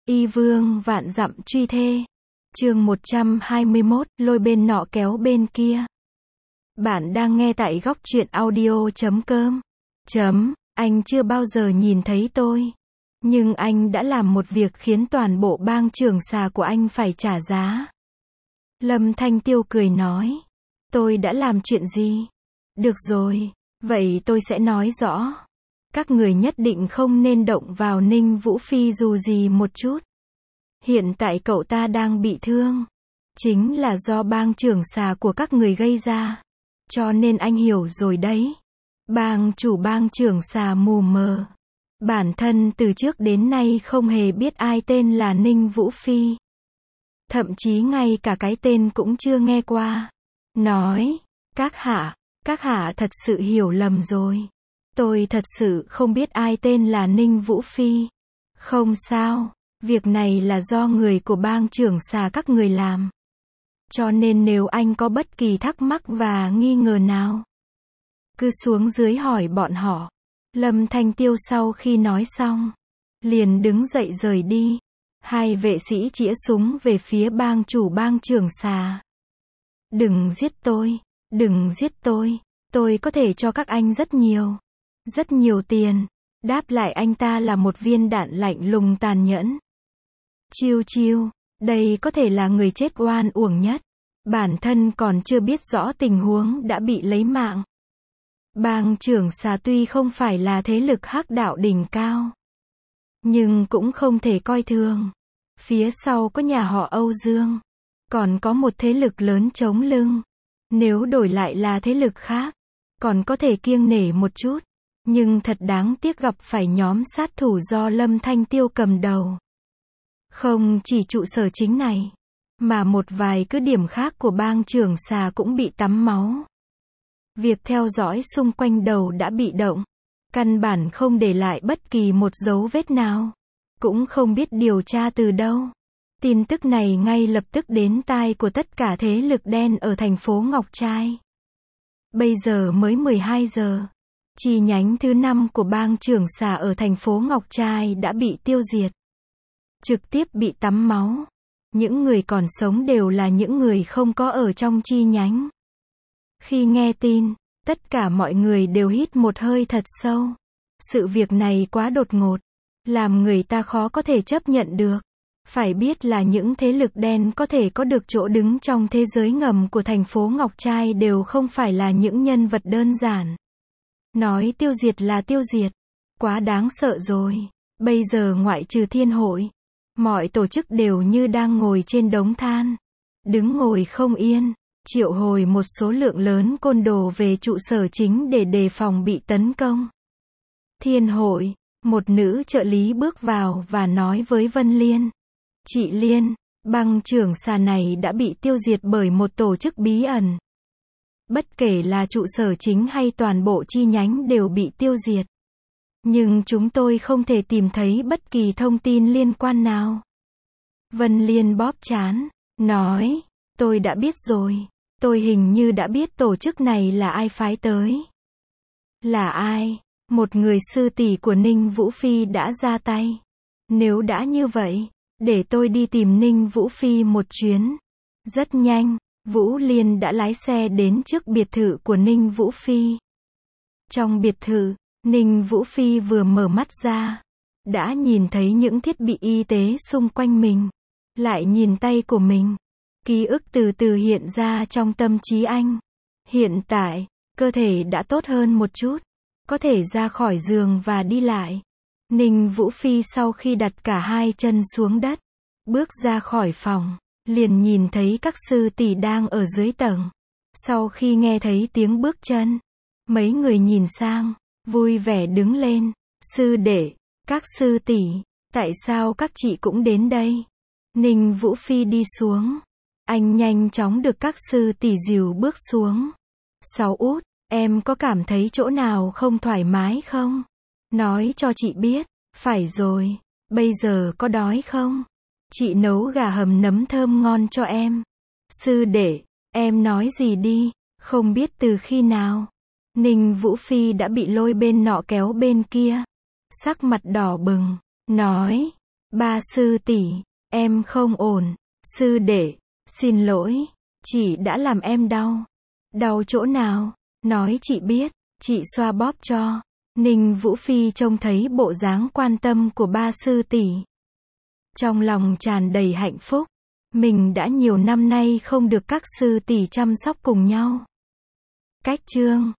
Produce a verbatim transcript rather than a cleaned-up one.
Y vương vạn dặm truy thê. Chương một trăm hai mươi mốt, lôi bên nọ kéo bên kia. Bạn đang nghe tại góc truyện audio chấm com. Chấm, anh chưa bao giờ nhìn thấy tôi. Nhưng anh đã làm một việc khiến toàn bộ bang trưởng xà của anh phải trả giá. Lâm Thanh Tiêu cười nói. Tôi đã làm chuyện gì? Được rồi, vậy tôi sẽ nói rõ. Các người nhất định không nên động vào Ninh Vũ Phi dù gì một chút. Hiện tại cậu ta đang bị thương. Chính là do bang trưởng xà của các người gây ra. Cho nên anh hiểu rồi đấy. Bang chủ bang trưởng xà mù mờ. Bản thân từ trước đến nay không hề biết ai tên là Ninh Vũ Phi. Thậm chí ngay cả cái tên cũng chưa nghe qua. Nói, các hạ, các hạ thật sự hiểu lầm rồi. Tôi thật sự không biết ai tên là Ninh Vũ Phi. Không sao, việc này là do người của bang trưởng xà các người làm. Cho nên nếu anh có bất kỳ thắc mắc và nghi ngờ nào, cứ xuống dưới hỏi bọn họ. Lâm Thanh Tiêu sau khi nói xong, liền đứng dậy rời đi. Hai vệ sĩ chĩa súng về phía bang chủ bang trưởng xà. Đừng giết tôi, đừng giết tôi, tôi có thể cho các anh rất nhiều, rất nhiều tiền. Đáp lại anh ta là một viên đạn lạnh lùng tàn nhẫn. Chiêu chiêu, đây có thể là người chết oan uổng nhất. Bản thân còn chưa biết rõ tình huống đã bị lấy mạng. Bang trưởng xà tuy không phải là thế lực hắc đạo đỉnh cao, nhưng cũng không thể coi thường. Phía sau có nhà họ Âu Dương, còn có một thế lực lớn chống lưng. Nếu đổi lại là thế lực khác, còn có thể kiêng nể một chút. Nhưng thật đáng tiếc gặp phải nhóm sát thủ do Lâm Thanh Tiêu cầm đầu. Không chỉ trụ sở chính này, mà một vài cứ điểm khác của bang trưởng xà cũng bị tắm máu. Việc theo dõi xung quanh đầu đã bị động. Căn bản không để lại bất kỳ một dấu vết nào. Cũng không biết điều tra từ đâu. Tin tức này ngay lập tức đến tai của tất cả thế lực đen ở thành phố Ngọc Trai. Bây giờ mới mười hai giờ. Chi nhánh thứ năm của bang trưởng xà ở thành phố Ngọc Trai đã bị tiêu diệt. Trực tiếp bị tắm máu. Những người còn sống đều là những người không có ở trong chi nhánh. Khi nghe tin, tất cả mọi người đều hít một hơi thật sâu. Sự việc này quá đột ngột, làm người ta khó có thể chấp nhận được. Phải biết là những thế lực đen có thể có được chỗ đứng trong thế giới ngầm của thành phố Ngọc Trai đều không phải là những nhân vật đơn giản. Nói tiêu diệt là tiêu diệt, quá đáng sợ rồi. Bây giờ ngoại trừ thiên hội, mọi tổ chức đều như đang ngồi trên đống than, đứng ngồi không yên, triệu hồi một số lượng lớn côn đồ về trụ sở chính để đề phòng bị tấn công. Thiên hội, một nữ trợ lý bước vào và nói với Vân Liên. Chị Liên, bang trưởng xà này đã bị tiêu diệt bởi một tổ chức bí ẩn. Bất kể là trụ sở chính hay toàn bộ chi nhánh đều bị tiêu diệt. Nhưng chúng tôi không thể tìm thấy bất kỳ thông tin liên quan nào. Vân Liên bóp trán, nói, tôi đã biết rồi. Tôi hình như đã biết tổ chức này là ai phái tới. Là ai? Một người sư tỷ của Ninh Vũ Phi đã ra tay. Nếu đã như vậy, để tôi đi tìm Ninh Vũ Phi một chuyến. Rất nhanh, Vũ Liên đã lái xe đến trước biệt thự của Ninh Vũ Phi. Trong biệt thự, Ninh Vũ Phi vừa mở mắt ra, đã nhìn thấy những thiết bị y tế xung quanh mình. Lại nhìn tay của mình. Ký ức từ từ hiện ra trong tâm trí anh. Hiện tại, cơ thể đã tốt hơn một chút. Có thể ra khỏi giường và đi lại. Ninh Vũ Phi sau khi đặt cả hai chân xuống đất, bước ra khỏi phòng, liền nhìn thấy các sư tỷ đang ở dưới tầng. Sau khi nghe thấy tiếng bước chân, mấy người nhìn sang, vui vẻ đứng lên. Sư đệ, các sư tỷ, tại sao các chị cũng đến đây? Ninh Vũ Phi đi xuống. Anh nhanh chóng được các sư tỷ dìu bước xuống. Sáu út, em có cảm thấy chỗ nào không thoải mái không? Nói cho chị biết. Phải rồi, bây giờ có đói không? Chị nấu gà hầm nấm thơm ngon cho em. Sư đệ, em nói gì đi, không biết từ khi nào. Ninh Vũ Phi đã bị lôi bên nọ kéo bên kia. Sắc mặt đỏ bừng, nói, Ba sư tỷ, em không ổn. Sư đệ, xin lỗi, chị đã làm em đau. Đau chỗ nào? Nói chị biết, chị xoa bóp cho. Ninh Vũ Phi trông thấy bộ dáng quan tâm của ba sư tỷ. Trong lòng tràn đầy hạnh phúc. Mình đã nhiều năm nay không được các sư tỷ chăm sóc cùng nhau. Cách chương